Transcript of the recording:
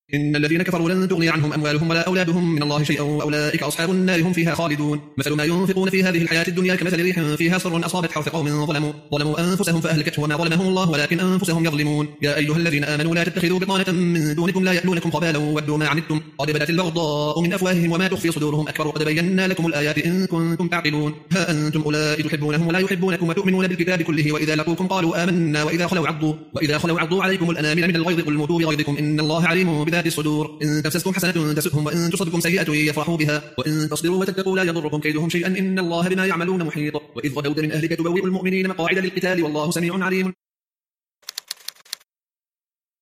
إن الذين كفروا لن تغني عنهم أموالهم ولا أولادهم من الله شيئا وأولئك أصحاب النار هم فيها خالدون. مثل ما ينفقون في هذه الحياة الدنيا كمثل ريح فيها صر أصابت حرث قوم ظلموا أنفسهم فأهلكته وما ظلمهم الله ولكن أنفسهم يظلمون. يا أيها الذين آمنوا لا تتخذوا بطانة من دونكم لا يألونكم خبالا ودوا ما عنتم قد بدت البغضاء من أفواههم وما تخفي صدورهم أكبر قد بينا لكم الآيات إن كنتم تعقلون. ها أنتم أولئك تحبونهم ولا يحبونكم وتؤمنون بالكتاب كله وإذا لقوكم قالوا آمنا وإذا خلوا عضوا عليكم الأنامل من الغيظ قل موتوا بغيظكم إن الله عليم بذات الصدور. إن تمسسكم حسنة تسؤهم وإن تصبكم سيئة يفرحوا بها وإن تصبروا وتتقوا لا يضركم كيدهم شيئا إن الله بما يعملون محيط. وإذ غدوت من أهلك تبوئ المؤمنين مقاعد للقتال والله سميع عليم.